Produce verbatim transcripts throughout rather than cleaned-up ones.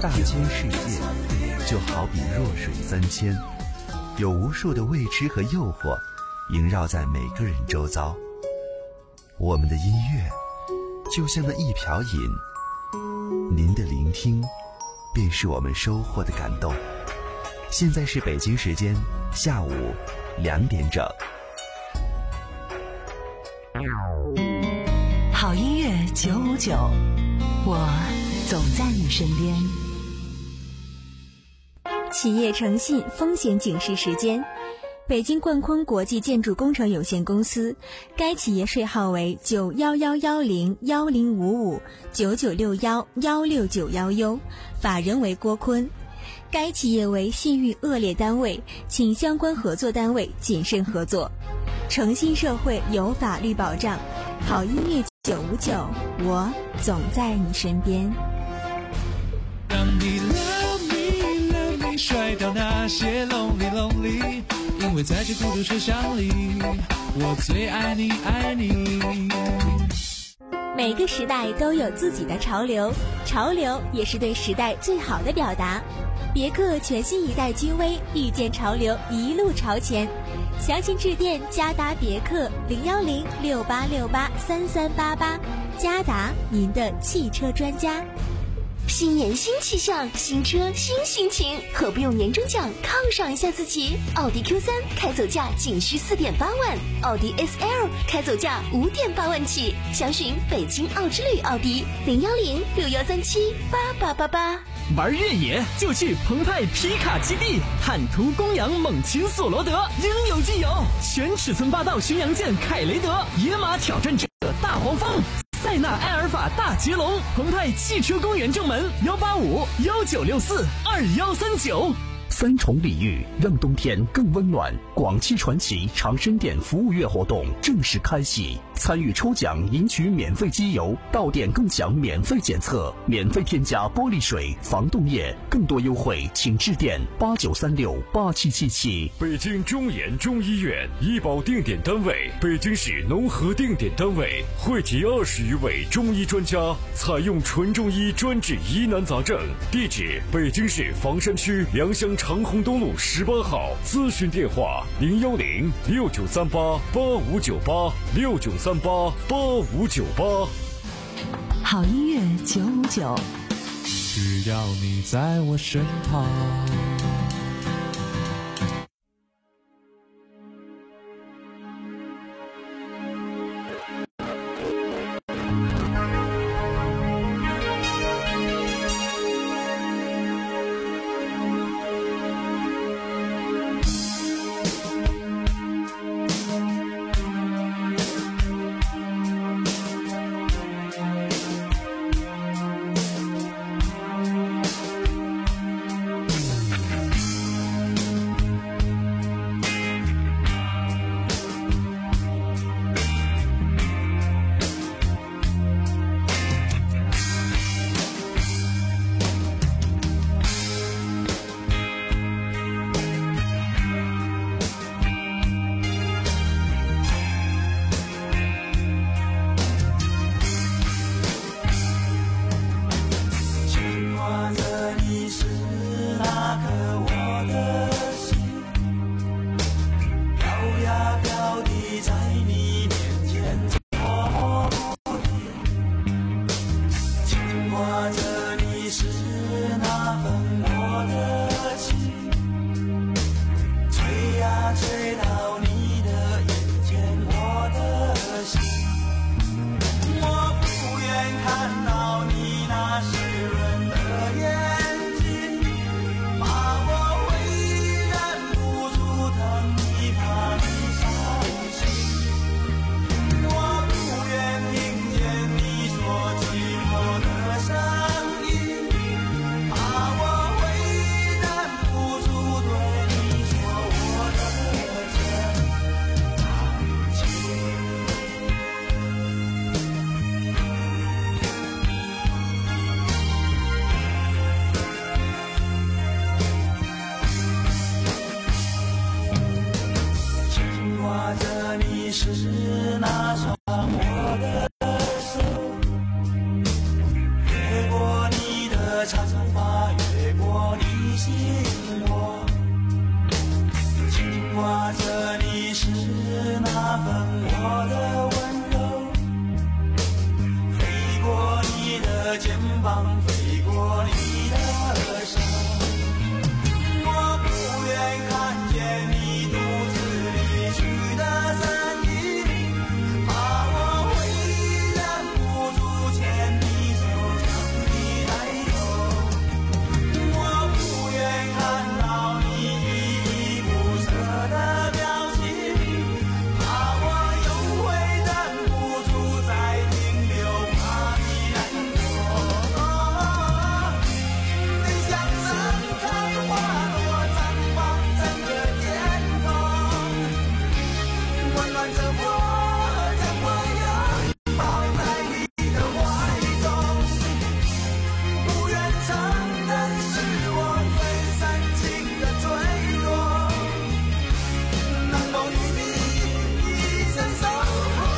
大千世界就好比弱水三千，有无数的未知和诱惑萦绕在每个人周遭。我们的音乐就像那一瓢饮，您的聆听便是我们收获的感动。现在是北京时间下午两点整。 好音乐九五九，我总在你身边。 企业诚信风险警示时间，北京冠坤国际建筑工程有限公司，该企业税号为九幺幺幺零幺零五五九九六幺幺六九幺 U， 法人为郭坤。该企业为信誉恶劣单位，请相关合作单位谨慎合作。诚信社会有法律保障，好音乐九五九，我总在你身边。 让你 love me love me 甩掉那些 lonely lonely， 因为在这孤独车厢里，我最爱你爱你。 每个时代都有自己的潮流，潮流也是对时代最好的表达。别克全新一代君威，遇见潮流，一路朝前。详情致电嘉达别克零幺零六八六八三三八八，嘉达您的汽车专家。 新年新气象，新车新心情，何不用年终奖犒赏一下自己？奥迪 Q 三 开走价仅需四点八万，奥迪 S L 开走价五点八万起。详询北京奥之旅奥迪零幺零六幺三七八八八八。 玩越野就去澎湃皮卡基地，坦途公羊猛禽索罗德应有尽有，全尺寸霸道巡洋舰凯雷德，野马挑战者大黄蜂，塞纳埃尔法大捷龙，澎湃汽车公园正门幺八五幺九六四二幺三九。 三重礼遇让冬天更温暖，广汽传祺长生店服务月活动正式开启，参与抽奖赢取免费机油，到店更享免费检测，免费添加玻璃水、防冻液，更多优惠请致电八九三六八七七七。 北京中研中医院医保定点单位，北京市农合定点单位，汇集二十余位中医专家，采用纯中医专治疑难杂症。地址：北京市房山区良乡长虹东路十八号，咨询电话零幺零六九三八八五九八六九三八八五九八。 好音乐九五九， 只要你在我身旁。 是那双我的手，越过你的长发。 信我，紧握着你是那份我的温柔，飞过你的肩膀，飞过你的额上，我不愿看见你独自离去的身影，怕我会忍不住牵你手将你带走，我不愿看到你依依不舍的表情，怕我又会忍不住再停留，怕你难过。你像盛开花朵，绽放整个天空，温暖着我，将我拥抱在你的怀中，不愿承认是我最深情的脆弱，能否与你一生守候？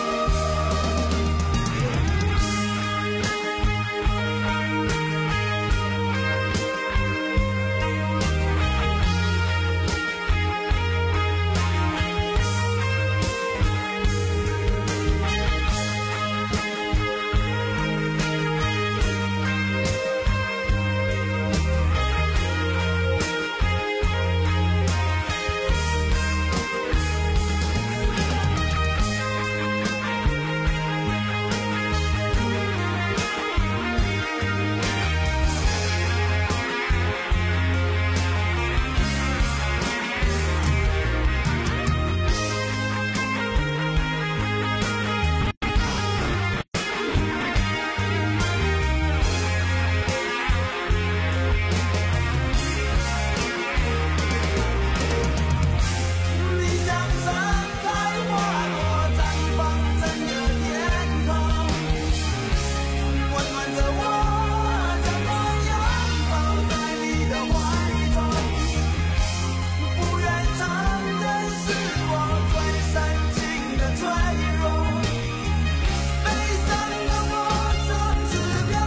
你像盛开花朵，绽放整个天空，温暖着我，将我拥抱在你的怀中，不愿承认是我最深情的脆弱，悲伤的我独自漂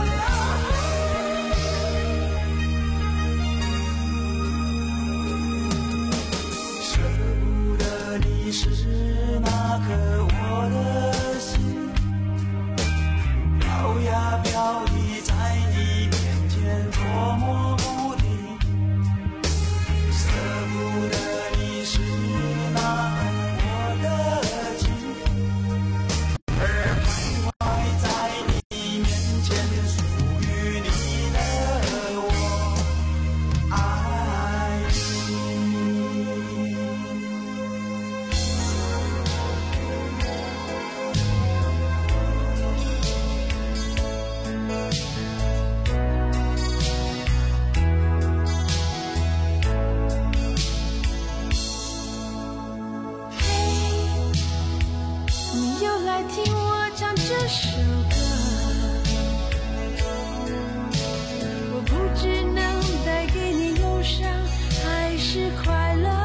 流，舍不得你是那颗我的心，飘呀飘逸在你面前捉摸不定，舍不得你是那份我的情，而徘徊在你面前属于你的我爱你。 你又来听我唱这首歌，我不知能带给你忧伤还是快乐，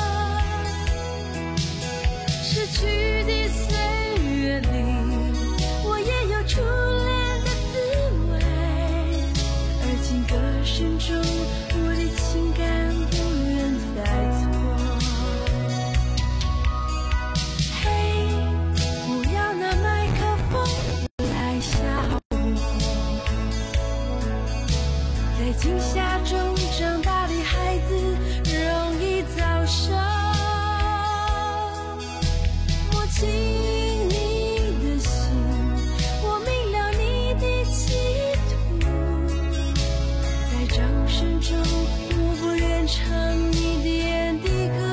逝去的岁月里，我也有初恋的滋味，而今歌声中我的情感不愿再错。不要拿麦克风来吓我，在惊吓中长大的孩子容易早熟，摸清你的心，我明了你的企图，在掌声中我不愿唱你点的歌。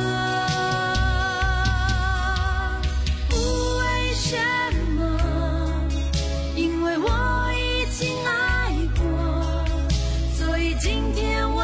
为什么？因为我已经爱过，所以今天我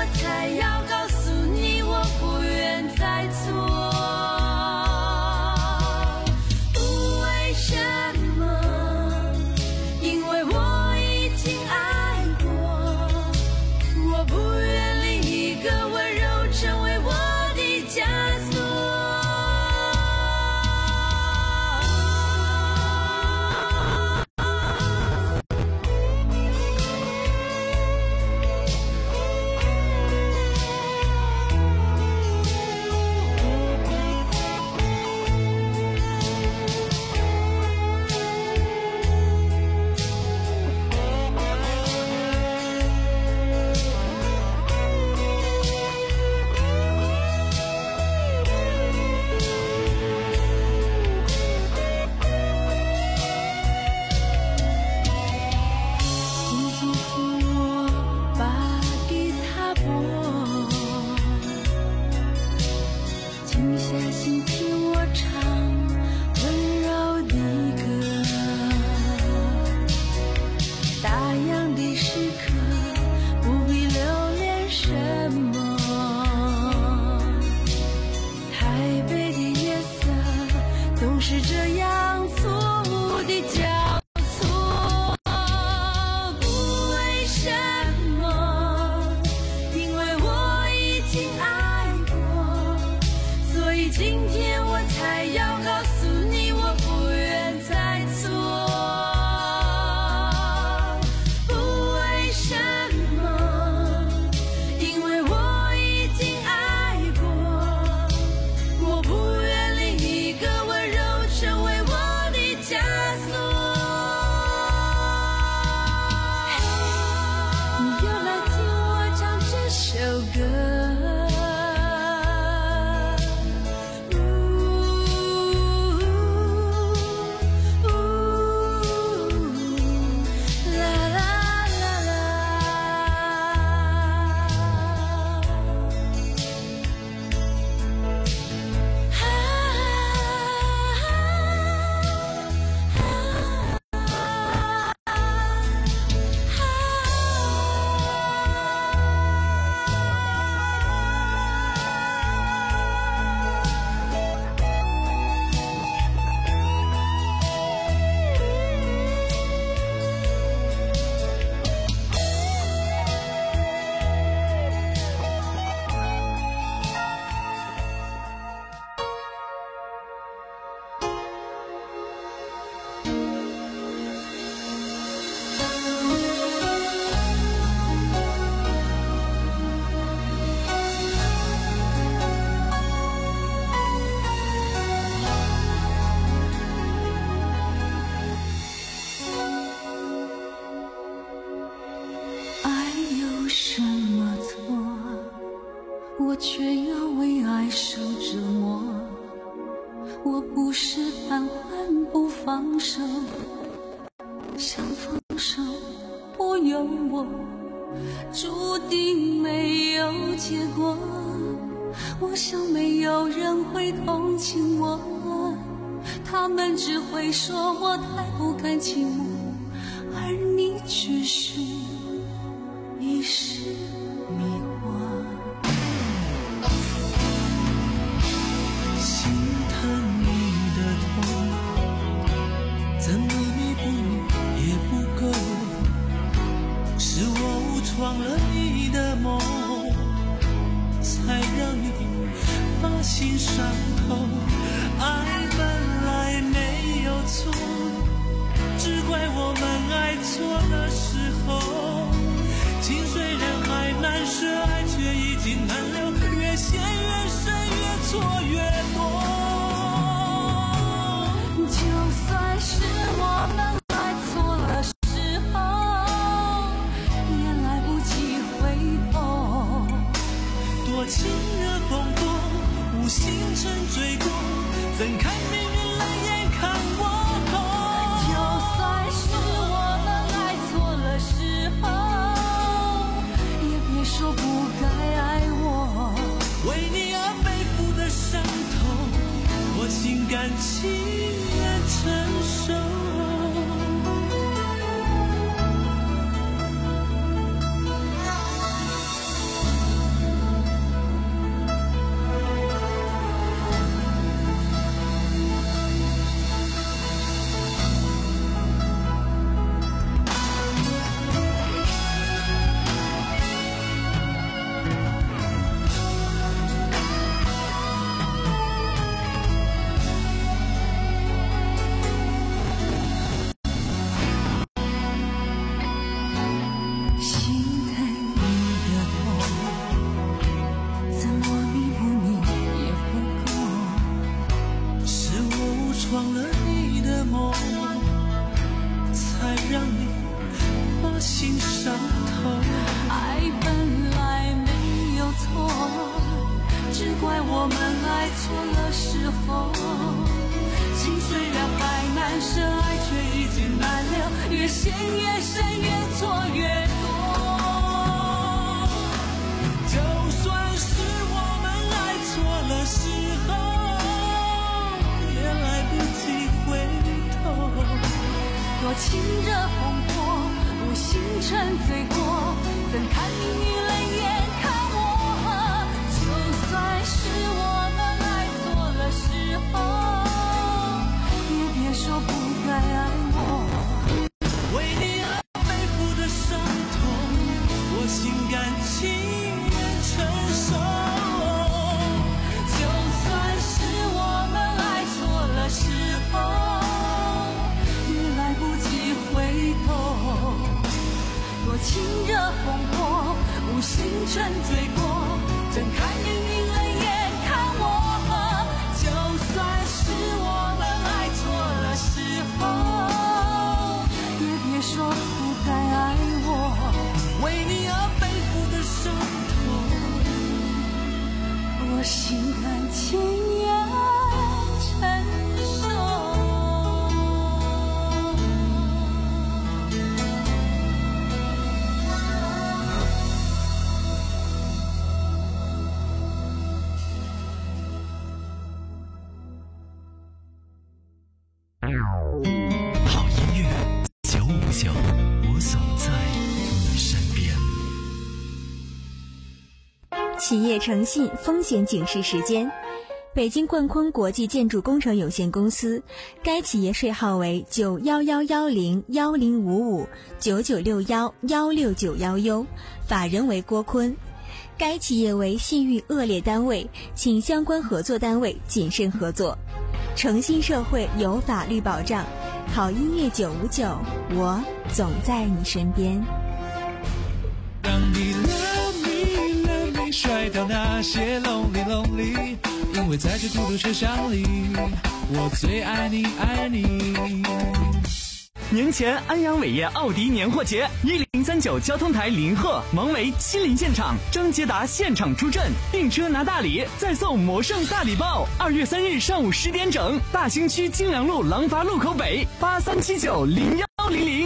却要为爱受折磨。我不是贪欢不放手，想放手不由我，注定没有结果。我想没有人会同情我，他们只会说我太不甘寂寞，而你只是一时迷惑。 心疼你的痛，怎么弥补也不够，是我误闯了你的梦，才让你把心伤透。爱本来没有错，只怪我们爱错了时候。情虽然还难舍，爱却已经难留，越陷越深，越错越多。 就算是我们爱错了时候，也来不及回头。 多情热风波，无心沉醉过，怎看命运冷眼看我后。 就算是我们爱错了时候，也别说不该爱我。 为你而背负的伤痛，我心甘情愿承受。 情热风波，无心沉醉过，怎看命运冷眼看我。就算是我们爱错了时候，也别说不该爱我。 为你而背负的伤痛，我心甘情愿承受。 就算是我们爱错了时候，也来不及回头。多情热风波，无心沉醉过，怎看命运冷眼看我。就算是我们爱错了时候，也别说不该爱我。 为你而背负的伤痛， 我心甘情愿承受。 好音乐，九五九，我总在你身边。 企业诚信风险警示时间：北京冠坤国际建筑工程有限公司，该企业税号为九幺幺幺零幺零五五九九六幺幺六九幺 U， 法人为郭坤。该企业为信誉恶劣单位，请相关合作单位谨慎合作。诚信社会有法律保障，好音乐九五九，我总在你身边。 让你 love me love me 甩掉那些 lonely lonely， 因为在这孤独车厢里，我最爱你爱你。 年前安阳伟业奥迪年货节，一零零三九交通台林鹤、王维亲临现场，张捷达现场出阵，订车拿大礼，再送魔圣大礼包。二月三日上午十点整，大兴区京良路廊坊路口北八三七九零幺零零。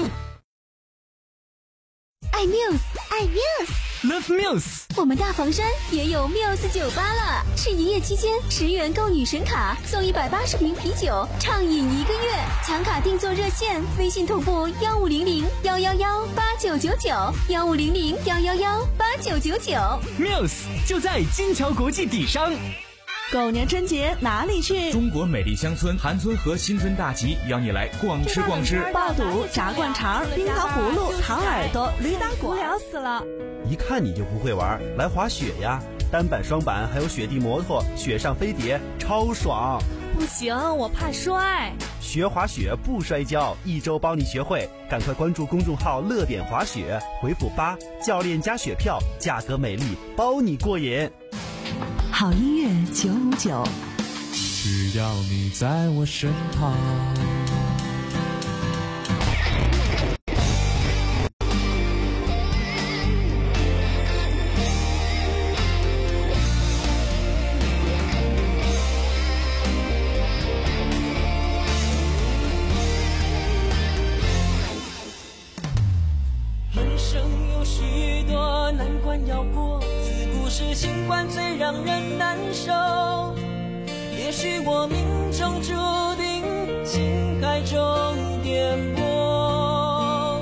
爱 Muse， 爱 Muse，Love Muse。 我们大房山也有 Muse 酒吧了，是营业期间十元购女神卡送一百八十瓶啤酒，畅饮一个月。抢卡订座热线：微信同步幺五零零幺幺幺八九九九，幺五零零幺幺幺八九九九。 Muse 就在金桥国际底商。 狗年春节哪里去？ 中国美丽乡村韩村和新春大集邀你来逛吃逛吃， 爆肚、炸灌肠、冰糖葫芦、糖耳朵、驴打鼓，无聊死了。 一看你就不会玩，来滑雪呀！单板、双板还有雪地摩托、雪上飞碟，超爽！ 不行，我怕摔。 学滑雪不摔跤，一周帮你学会。赶快关注公众号“乐点滑雪”，回复八，教练加雪票，价格美丽，包你过瘾。 好音乐九五九， 只要你在我身旁。 人生有许多难关要过，自古是新冠最让人难受。也许我命中注定情海中颠簸，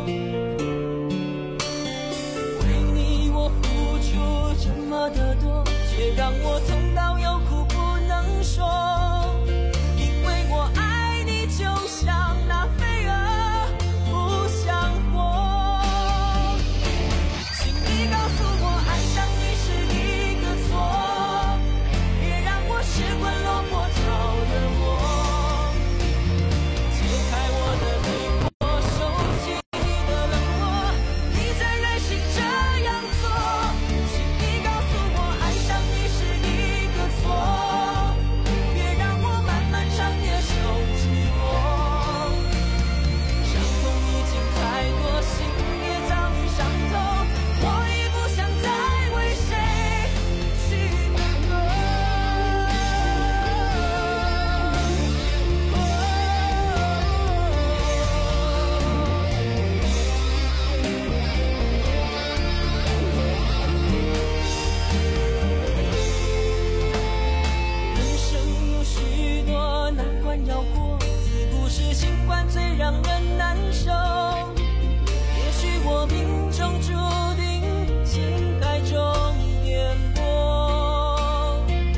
为你我付出这么的多，却让我痛到有苦不能说。因为我爱你就像那飞蛾不想活，请你告诉我爱上你是一个错，别让我失魂落魄着了我，解开我的迷惑，收起你的冷漠，你再任性这样做，请你告诉我爱上你是一个错，别让我漫漫长夜受寂寞，伤痛已经太多，心也早已伤透，我已不想再为谁去等候。人生有许多难关要过，自古是新冠最让人难受。也许我命中注定情海中颠簸，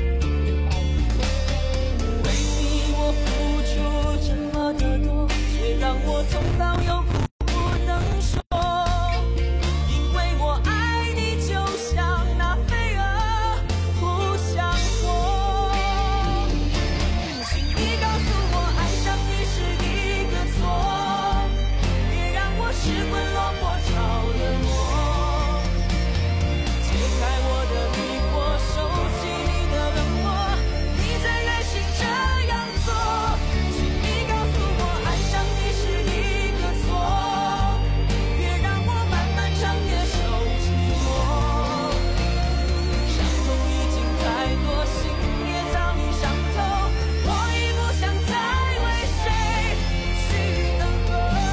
为你我付出这么的多，却让我痛到有苦不能说。因为我爱你就像那飞蛾不想活，请你告诉我爱上你是一个错，别让我失魂落魄着了我，解开我的迷惑，收起你的冷漠，你再任性这样做，请你告诉我爱上你是一个错，别让我漫漫长夜受寂寞，伤痛已经太多，心也早已伤透，我已不想再为谁去等候，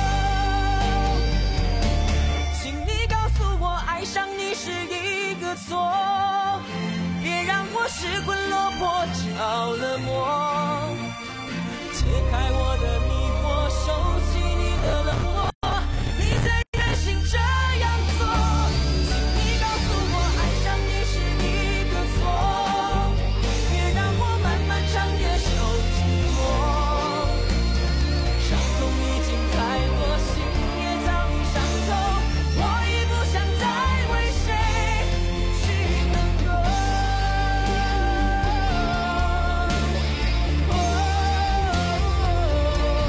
请你告诉我爱上你是一个错，别让我失魂落魄着了魔，解开我的迷惑，收起你的冷漠，你再任性这样做，请你告诉我爱上你是一个错，别让我漫漫长夜受寂寞，伤痛已经太多，心也早已伤透，我已不想再为谁去等候。哦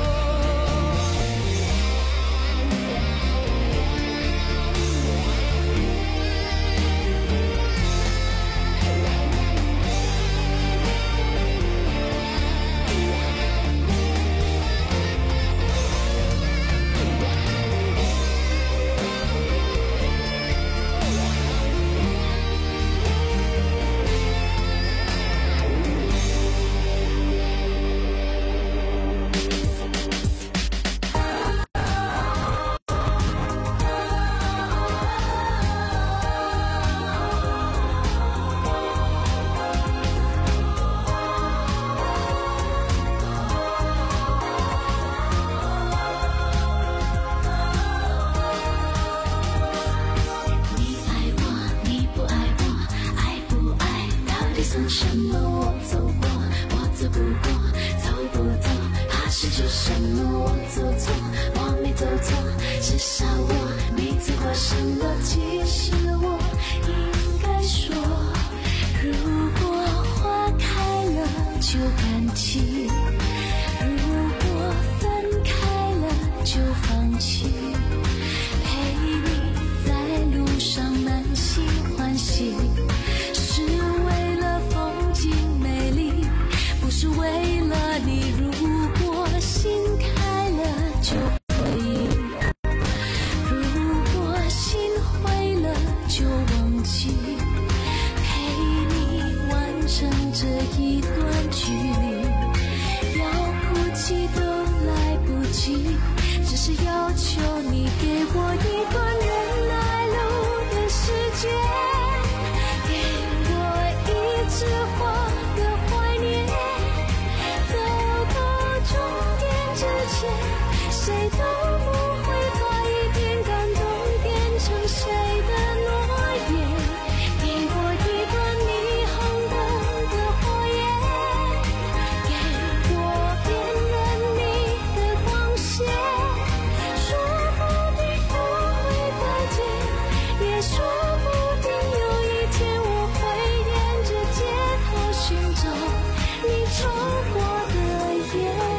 算什么？我走过，我走不过，走不走？怕失去什么？我走错，我没走错，至少我没做过什么。其实我应该说，如果花开了就感激，如果分开了就放弃，陪你在路上满心欢喜，是为了风景美丽，不是为了你。如果心开了就回忆，如果心灰了就忘记，陪你完成这一段距离，要哭泣都来不及，只是要求你给我一段忍耐路的时间，给我一枝花的怀念，走到终点之前，谁都不会把一点感动变成谁的诺言，给我一段霓虹灯的火焰，给我辨认你的光线，说不定不会再见，也说不定有一天我会沿着街头寻找你抽过的烟。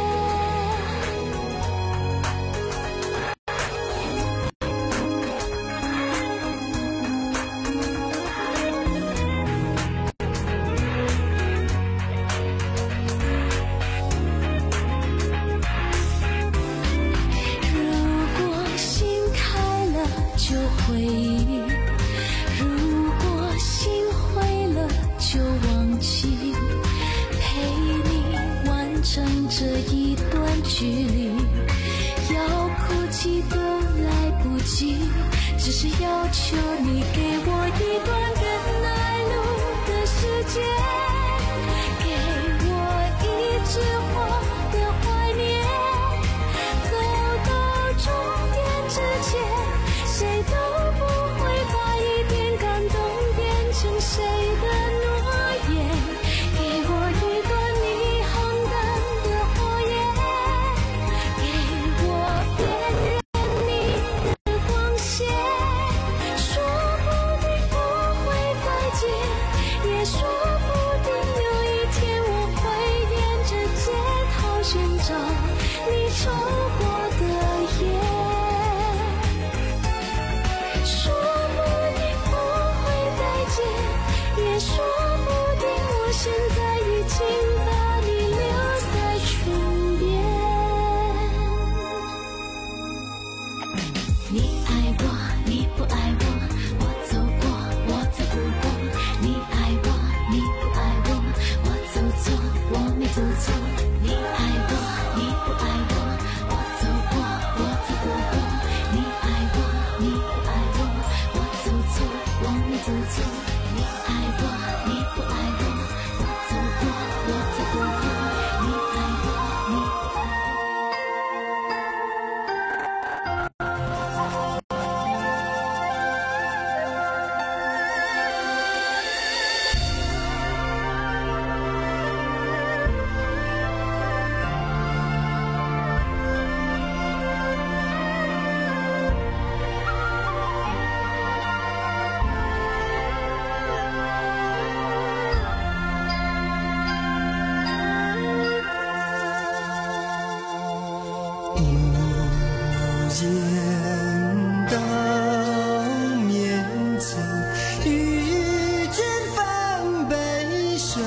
如果心开了就回忆，如果心灰了就忘记，陪你完成这一段距离，要哭泣都来不及，只是要求你给我一段忍耐路的时间，给我一枝花的怀念，走到终点之前，谁都不会把一点感动变成谁的诺言，给我一段霓虹灯的火焰，给我辨认你的光线，说不定不会再见，也说不定有一天我会沿着街头寻找你抽过的烟，说不定不会再见，也说不定我现在已经把你留在唇边。你爱我，你不爱我，我走过，我走不过。你爱我，你不爱我，我走错，我没走错。你爱我，你不爱我，我走过，我走不过。你爱我，你不爱我，我走错，我没走错。你爱我，你不爱我，我走过，我走不过。你爱我，你不爱我。 见到面前遇见翻杯水，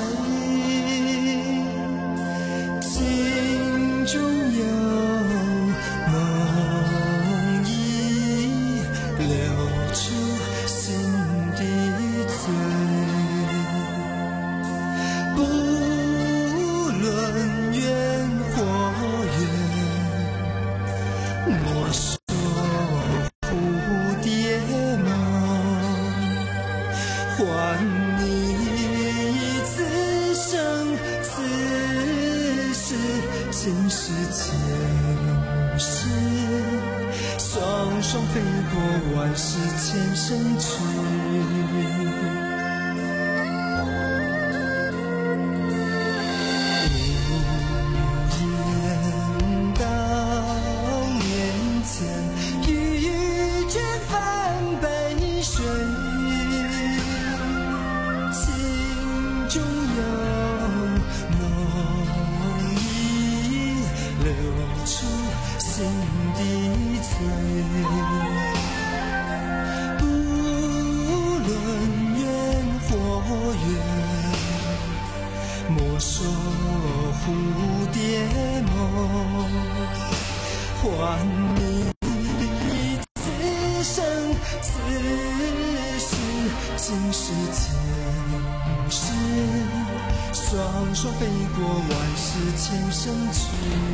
镜中有梦已流出心的醉，不论远或远，我说蝴蝶梦，换你此生此世，今世前世，双双飞过万世千生去。 世前世，双双飞过万世千生去。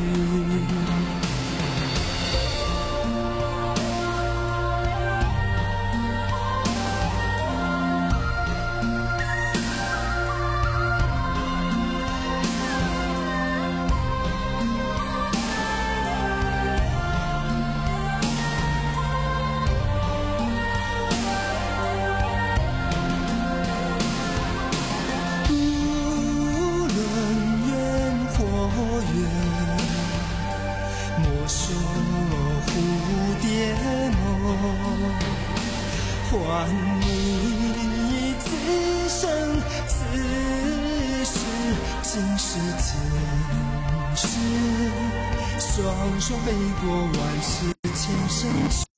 还你此生此世，今世前世，双双飞过万世千生去。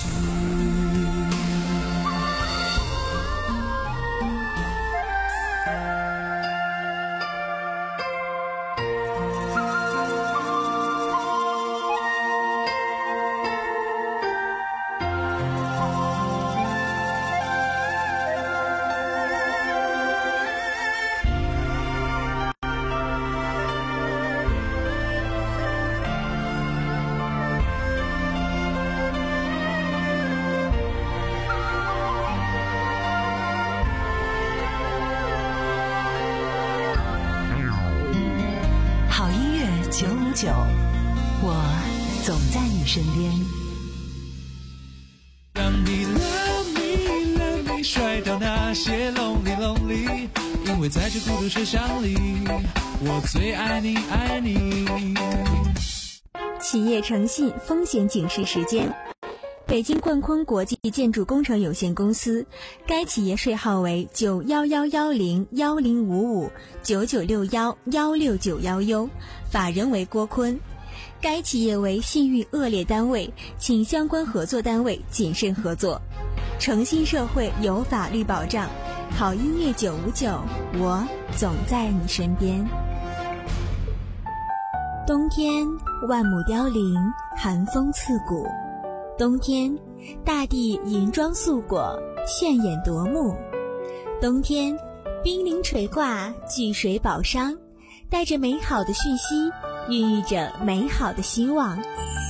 九五九，我总在你身边。 让你 love me love me 甩掉那些 lonely lonely， 因为在这孤独车厢里，我最爱你爱你。 企业诚信风险警示时间。北京冠坤国际建筑工程有限公司，该企业税号为九幺幺幺零幺零五五九九六幺幺六九幺 U， 法人为郭坤。该企业为信誉恶劣单位，请相关合作单位谨慎合作。诚信社会有法律保障，好音乐九五九，我总在你身边。冬天万亩凋零，寒风刺骨。冬天，大地银装素裹，炫眼夺目。冬天，冰凌垂挂，聚水宝商，带着美好的讯息，孕育着美好的希望。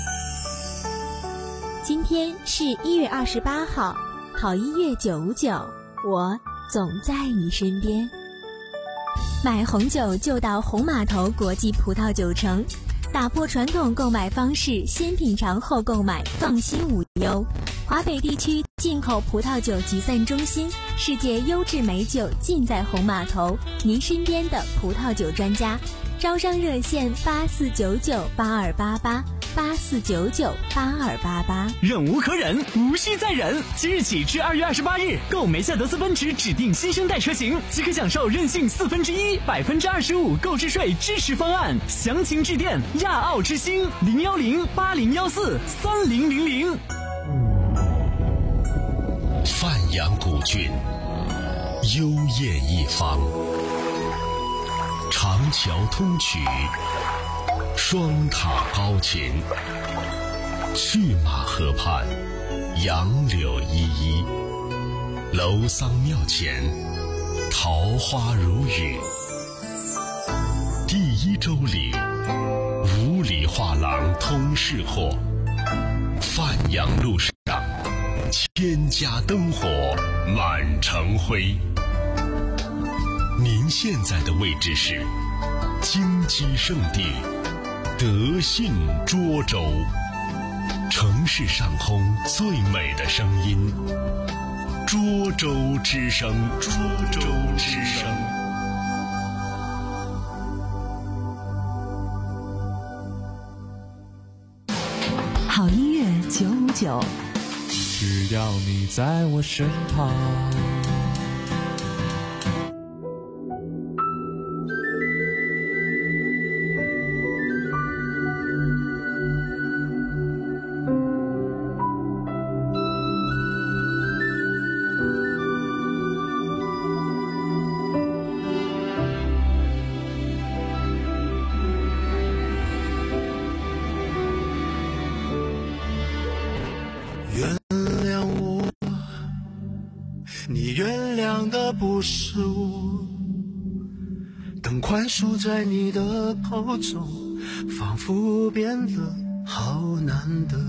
今天是一月二十八号，好音乐九五九，我总在你身边。买红酒就到红码头国际葡萄酒城。打破传统购买方式，先品尝后购买，放心无忧。华北地区进口葡萄酒集散中心，世界优质美酒尽在红码头，您身边的葡萄酒专家。招商热线八四九九八二八八八四九九八二八八。 忍无可忍，无需再忍。即日起至二月二十八日，购梅赛德斯奔驰指定新生代车型，即可享受任性四分之一百分之二十五购置税支持方案。详情致电亚奥之星零幺零八零幺四三零零零。 范阳古郡，幽艳一方。长桥通衢，双塔高琴，去马河畔，杨柳依依，楼桑庙前，桃花如雨。第一周里，五里画廊通市货，范阳路上，千家灯火满城辉。您现在的位置是金鸡圣地德信涿州，城市上空最美的声音，涿州之声，涿州之声。 好音乐九五九， 只要你在我身旁。 原谅我，你不是我，等宽恕在你的口中，仿佛变得好难得。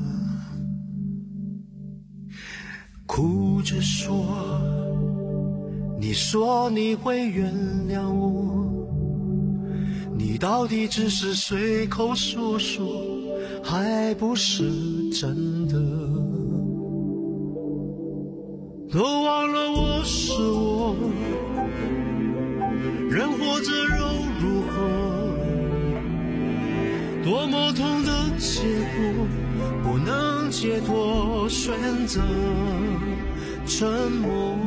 哭着说，你说你会原谅我，你到底只是随口说说，还不是真的。都忘了我是我，人活着又如何？多么痛的结果，不能解脱，选择沉默。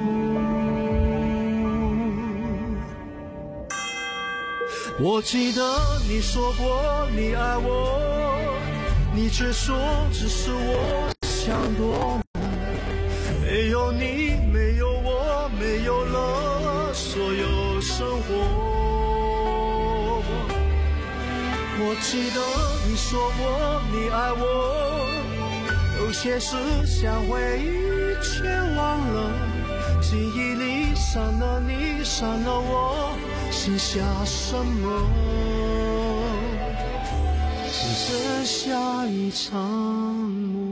我记得你说过你爱我，你却说只是我想多了。没有你，没有我，没有了所有生活。我记得你说过你爱我，有些事想回忆却忘了，记忆里删了你，删了我，剩下什么？只剩下一场梦。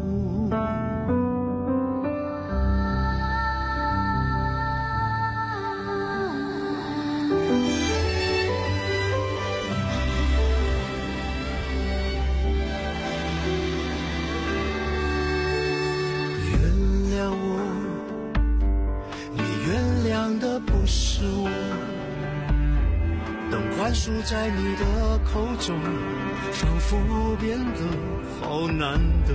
宽恕在你的口中，仿佛变得好难得。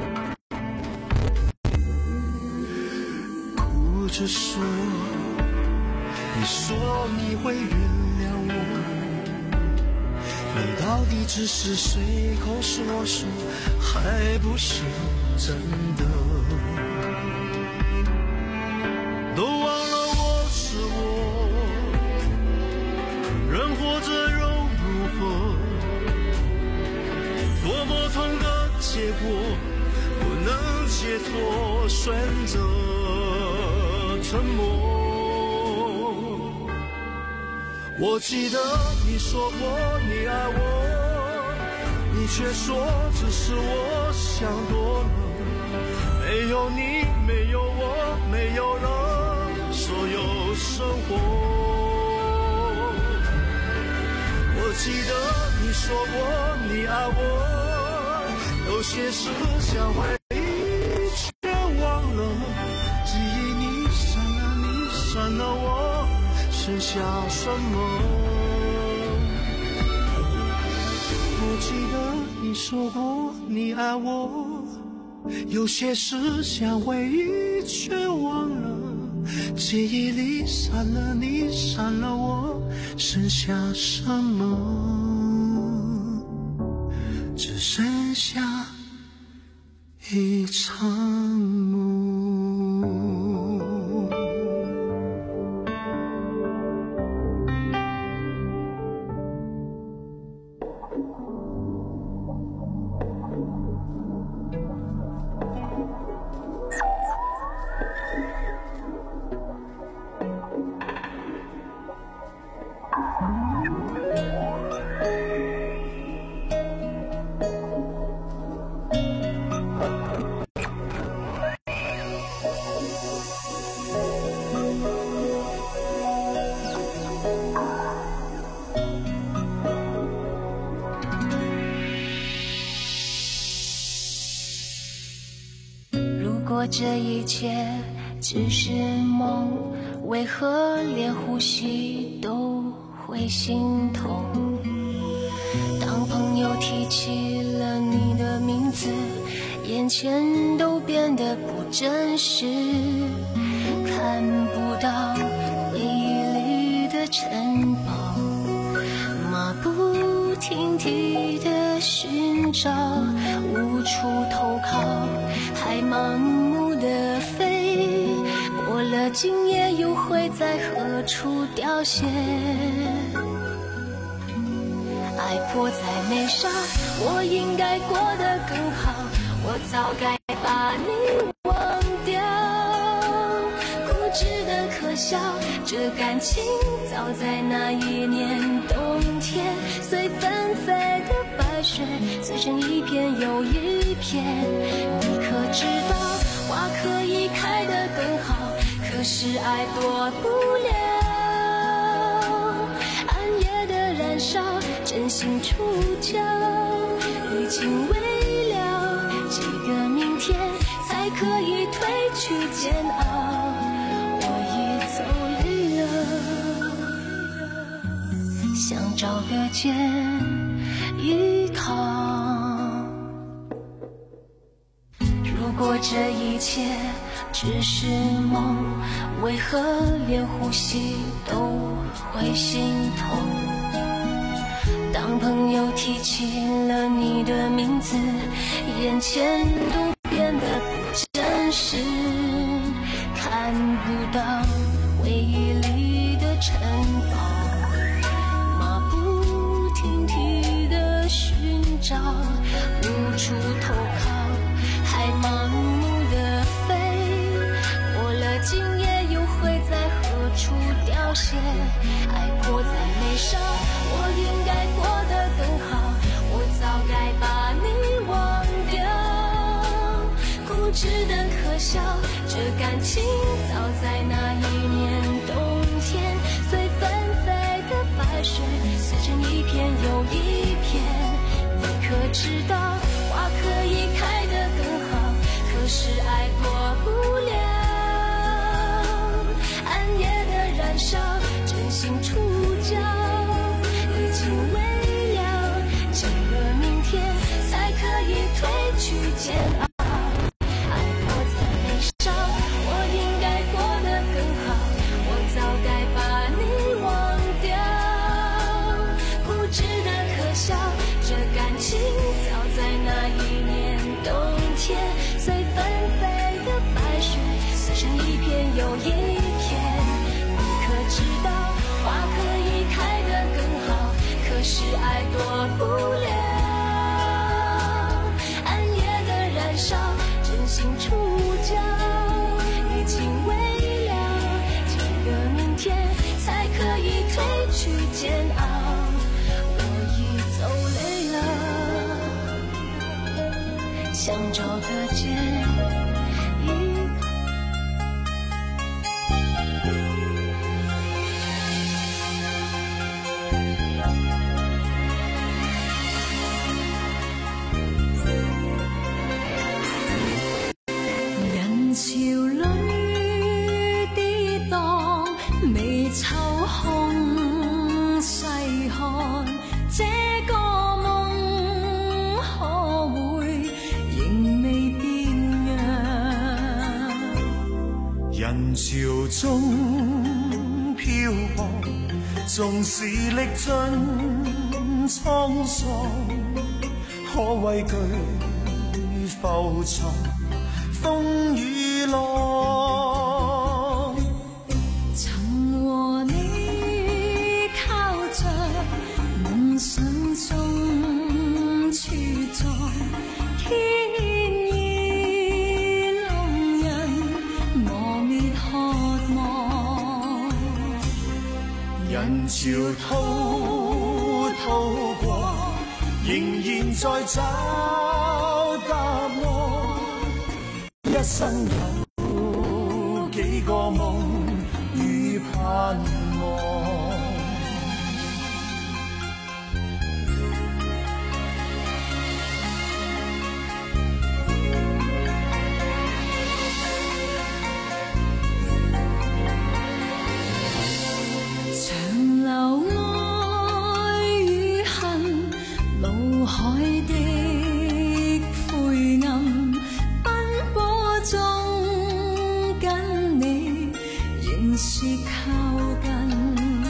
哭着说，你说你会原谅我，你到底只是随口说说，还不是真的。都忘了我是我，人活着又如何？多么痛的结果，不能解脱，选择沉默。我记得你说过你爱我，你却说只是我想多了。没有你，没有我，没有了所有生活。我记得你说过你爱我，有些事想回忆却忘了，记忆你删了你，删了我，剩下什么？我记得你说过你爱我，有些事想回忆却忘了，记忆里删了你，删了我，剩下什么？只剩下一场梦。 这一切只是梦，为何连呼吸都会心痛？当朋友提起了你的名字，眼前都变得不真实，看不到回忆里的城堡，马不停蹄的寻找，无处投靠，还盲目的飞，过了今夜又会在何处凋谢？爱迫在眉梢，我应该过得更好，我早该把你忘掉。固执的可惜笑，这感情早在那一年冬天，随纷飞的白雪碎成一片又一片。你可知道花可以开得更好，可是爱躲不了暗夜的燃烧，真心触礁，已经未了几个明天才可以褪去煎熬，我已走累了，想找个肩依靠。如果这一切只是梦，为何连呼吸都会心痛？当朋友提起了你的名字，眼前都变得不真实，看不到回忆里的城堡，马不停蹄的寻找，无处投靠，还盲目的飞，过了今夜又会在何处凋谢？爱迫在眉梢，我应该过得更好，我早该把你忘掉。固执的可笑，这感情早在那一年冬天，随纷飞的白雪碎成一片又一片。你可知道花可以开得更好，可是爱躲不了暗夜的燃烧，真心触礁，已经未了几个明天才可以褪去煎熬。爱迫在眉梢，我应该过得更好，我早该把你忘掉。固执的可笑，这感情早在那一年冬天，随纷飞的白雪碎成一片又一片。你可知道花可以开得更好，可是爱躲不了暗夜的燃烧，真心触礁，已经未了几个明天才可以褪去煎熬，我已走累了，想找个肩依靠。人潮裏跌宕，微秋空細看，這個夢可會仍未變樣？ 人潮中漂泊，縱是歷盡滄桑，可畏懼浮藏風雨浪。 曾和你靠着夢想中處在天意弄人磨滅渴望， 人潮滔滔過，仍然在找答案。一生有幾個夢與盼望， 長流愛與恨，腦海的灰暗，奔波中跟你仍是靠近。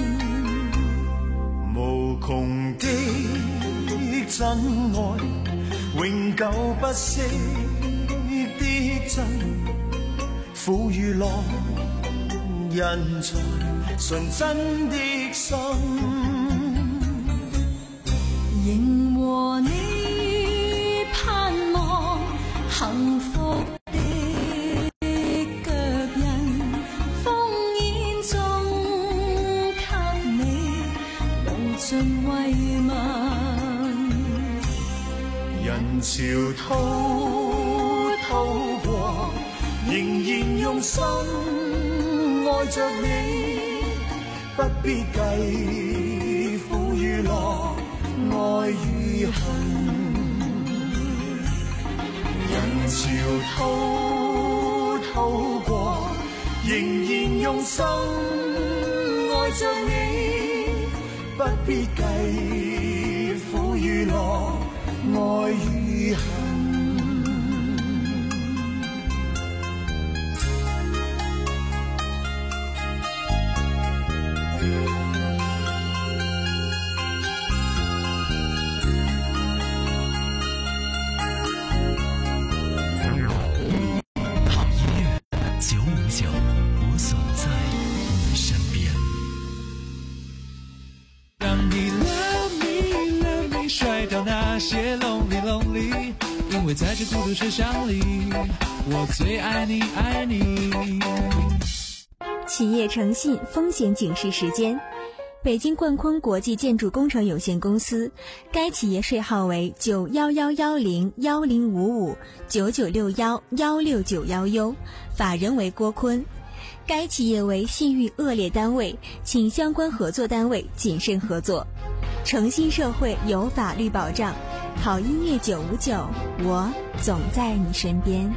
無窮的真愛，永久不息的真，苦與樂人在純真的心， 仍和你盼望幸福的腳印，烽煙中身懷漫。 人潮滔滔過，仍然用心愛着你，不必計苦與樂，愛與恨。人潮滔滔過，仍然用心愛着你，不必計苦與樂，愛與恨。 好音乐九五九，我总在你身边。 让你 love me love me 甩掉那些 lonely lonely， 因为在这孤独车厢里，我最爱你爱你。 企业诚信风险警示时间。北京冠坤国际建筑工程有限公司，该企业税号为九幺幺幺零幺零五五九九六幺幺六九幺 U， 法人为郭坤。该企业为信誉恶劣单位，请相关合作单位谨慎合作。诚信社会有法律保障，好音乐九五九，我总在你身边。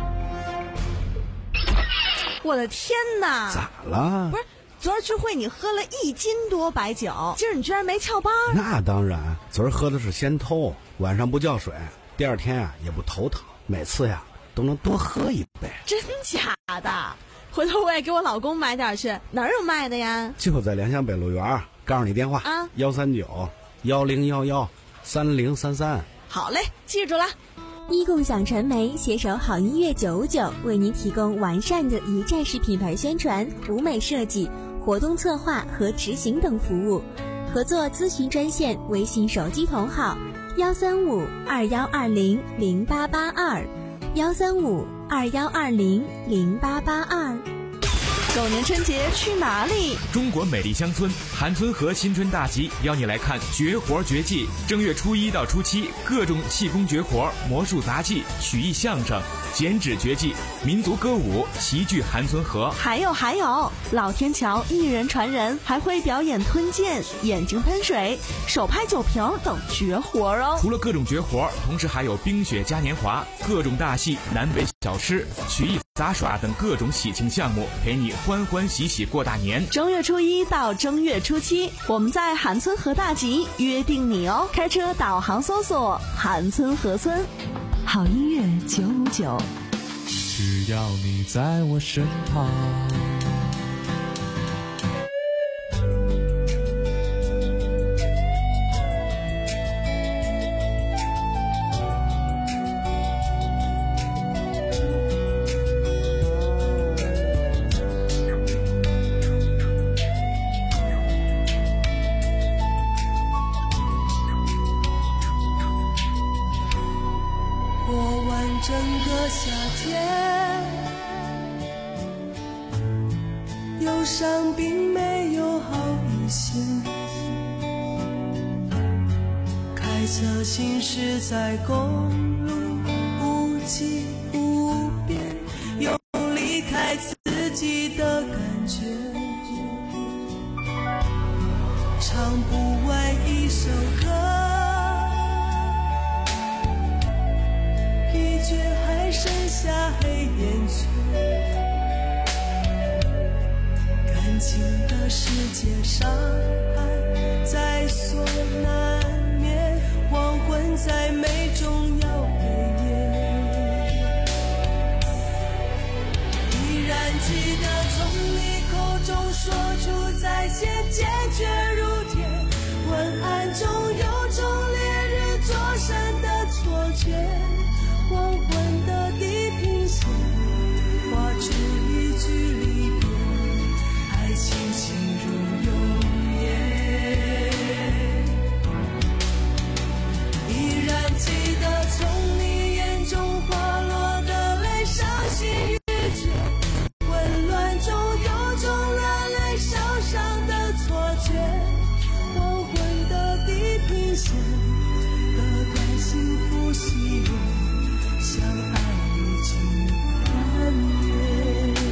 我的天哪！ 咋了？ 不是。昨儿聚会你喝了一斤多白酒，今儿你居然没翘班？ 那当然，昨儿喝的是仙偷，晚上不叫水，第二天啊也不头疼，每次呀都能多喝一杯。 真假的？回头我也给我老公买点去，哪儿有卖的呀？ 就在良乡北路园，告诉你电话啊， 幺三九幺零幺幺三零三三。 好嘞，记住了。 一共享传媒携手好音乐九五九，为您提供完善的一站式品牌宣传、舞美设计、活动策划和执行等服务。合作咨询专线微信手机同号幺三五二幺二零零八八二幺三五二幺二零零八八二。 狗年春节去哪里？ 中国美丽乡村韩村河新春大集邀你来看绝活绝技。正月初一到初七，各种气功绝活、魔术杂技、曲艺相声、剪纸绝技、民族歌舞齐聚韩村河。 还有还有，老天桥一人传人，还会表演吞剑、眼睛喷水、手拍酒瓶等绝活哦。 除了各种绝活，同时还有冰雪嘉年华、各种大戏、南北小吃、曲艺杂耍等各种喜庆项目，陪你欢欢喜喜过大年。 正月初一到正月初七，我们在韩村河大集约定你哦。开车导航搜索韩村河村。 好音乐九五九， 只要你在我身旁。 整个夏天，忧伤并没有好一些，开车行驶在公路无际无边，有离开自己的感觉，唱不完一首歌，却还剩下黑眼圈，感情的世界伤害在所难免，黄昏再美终要被灭。依然记得从你口中说出再见，坚决如铁，昏暗中有种烈日灼身的错觉，黄昏的地平线画出一句离别，爱情心如永远。依然记得从你眼中滑落的泪，伤心欲绝，混乱中有种热泪烧伤的错觉，黄昏的地间，隔断幸福喜悦，相爱如今幻灭。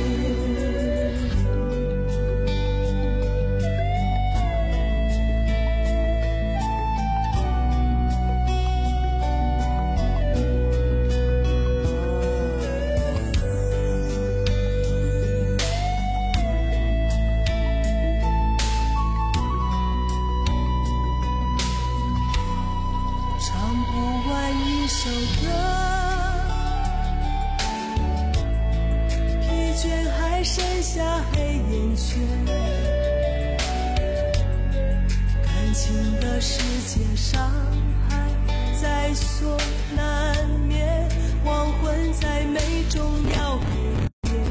首歌，疲倦还剩下黑眼圈，感情的世界伤害在所难免，黄昏再美终要黑夜。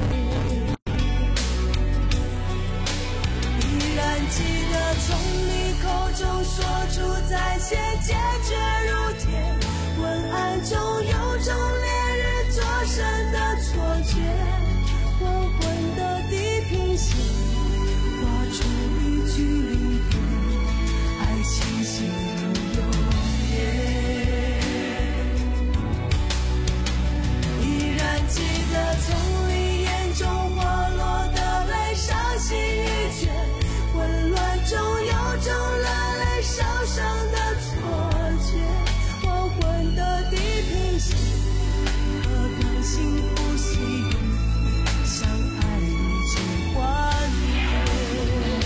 依然记得从你口中说出再见，坚决如铁，昏暗中有种烈日灼身的错觉，黄昏的地平线画出一句离别，爱情陷入永夜。依然记得从你眼中滑落的泪，伤心欲绝，混乱中有种热泪烧伤的错觉，的地平线，何段幸福喜悦，相爱如今幻灭。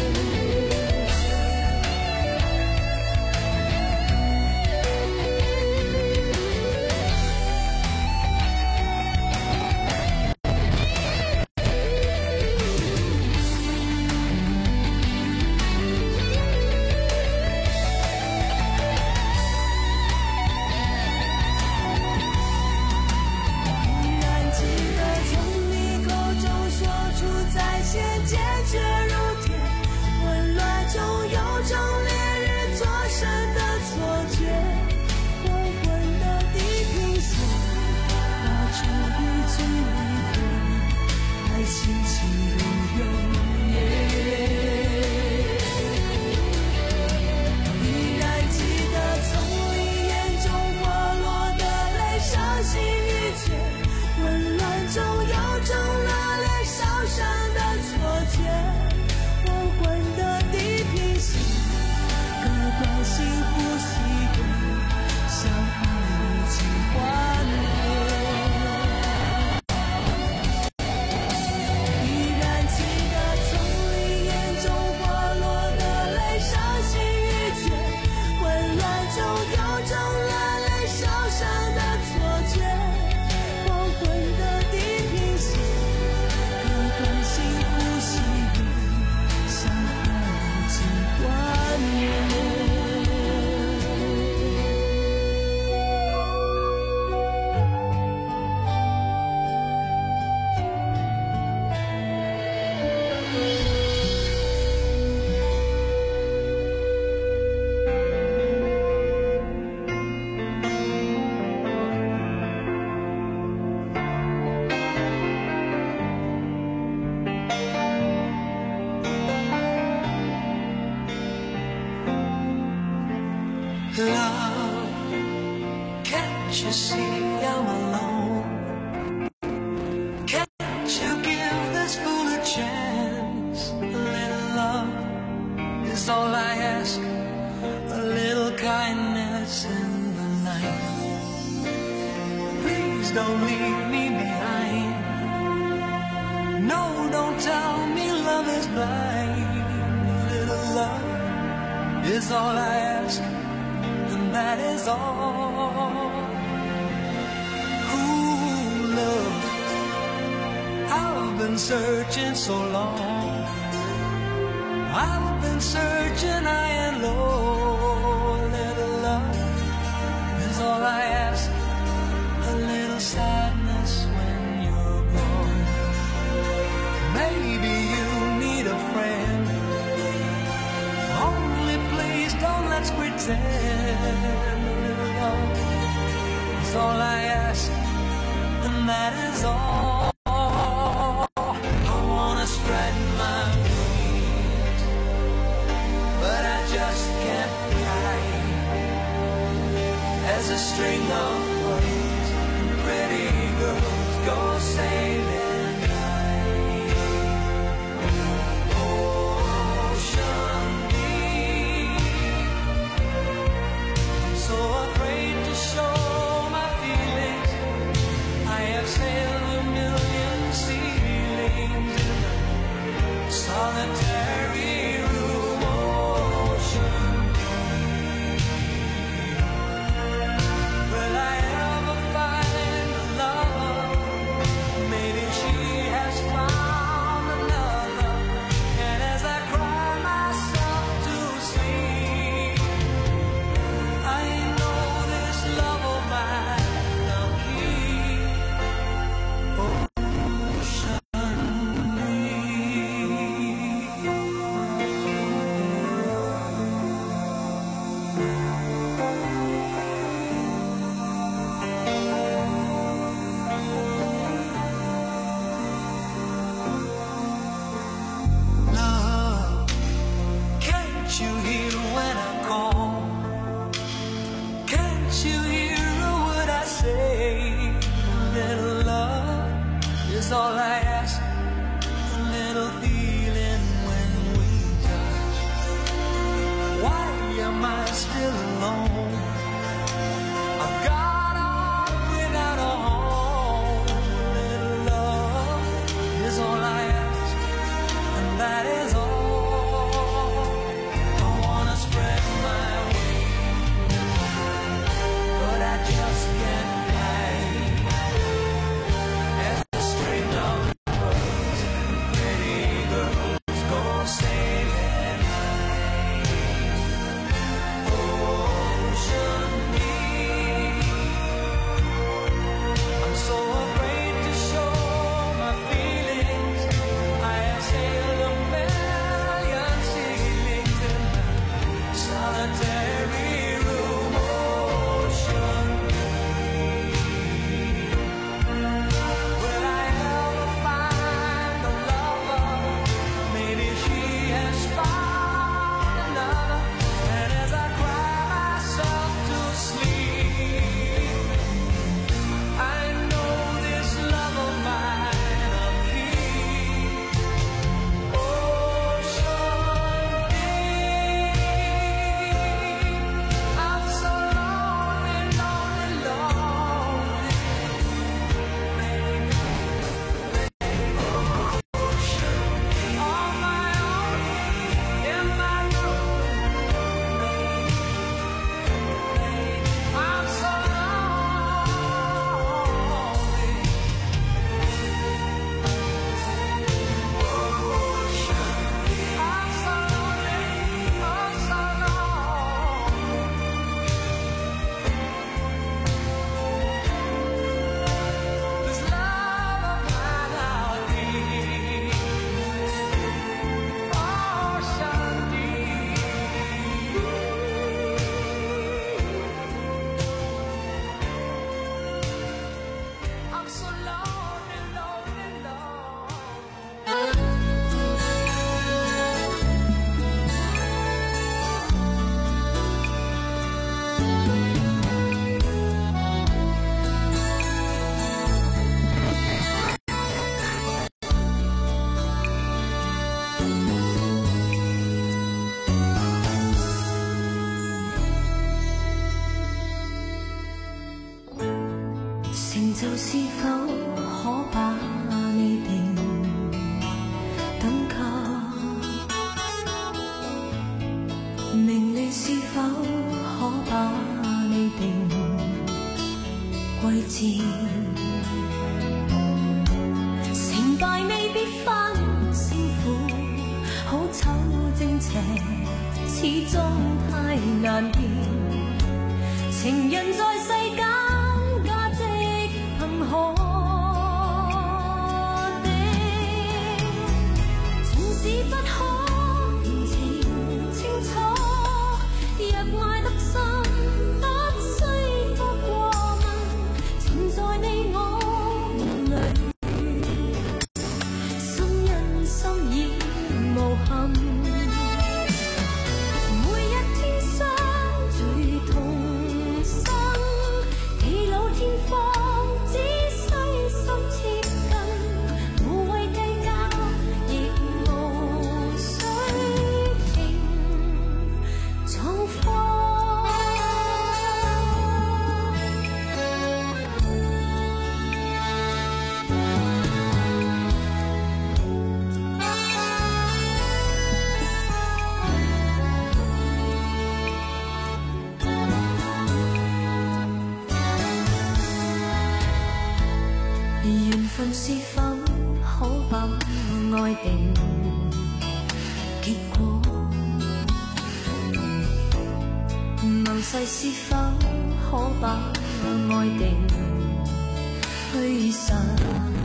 Can't you see I'm alone? Can't you give this fool a chance? A little love is all I ask, a little kindness in the night. Please don't leave me behind. No, don't tell me love is blind. A little love is all I ask, and that is all. Ooh, love, I've been searching so long. I've been searching high and low. A little love is all I ask, a little sadness when you're gone. Maybe you need a friend, only please don't let's pretend. A little love is all I ask, and that is all. I wanna spread my wings, but I just can't fly. As a string of pearls, pretty girls go sailing high. Ocean deep, I'm so afraid to show my feelings. I have sailed a million sea lanes in a solitary room. Ocean deep, will I ever find a lover? Maybe she has found another. And as I cry myself to sleep, I know this love of mine will keep. Ocean love, can't you hear when I call? Can't you hear what I say? A little love is all I ask. A little feeling when we touch. Why am I still alone? I've got a heart without a home. A little love is all I ask, and that is all. I wanna spread my wings, but I just can't fly. As a string of pearls, pretty girls go sailing high. Ocean deep, I'm so afraid to show my feelings. I have sailed a million sea lanes in my solitary room. Ocean deep, will I ever find a lover? Maybe she has found another. And as I cry myself to sleep, I know this love of mine will keep. Ocean deep, I'm so lonely, lonely, lonely. Ocean deep, on my own, in my room. I'm so lonely. Ocean deep, I'm so lonely, oh so lonely. This love of mine I'll keep. Ocean deep, I'm so lonely, lonely, 成就是否可把你定等級？名利是否可把你定貴賤？成敗未必分勝負，好醜正邪始終太難辨。情人在世間價值憑可定，縱使不可言情清楚，若愛得深，不需多過問，情在你我裏，心因心意無憾。每一天相聚同生愛定結果，問世是否可把愛定虛實。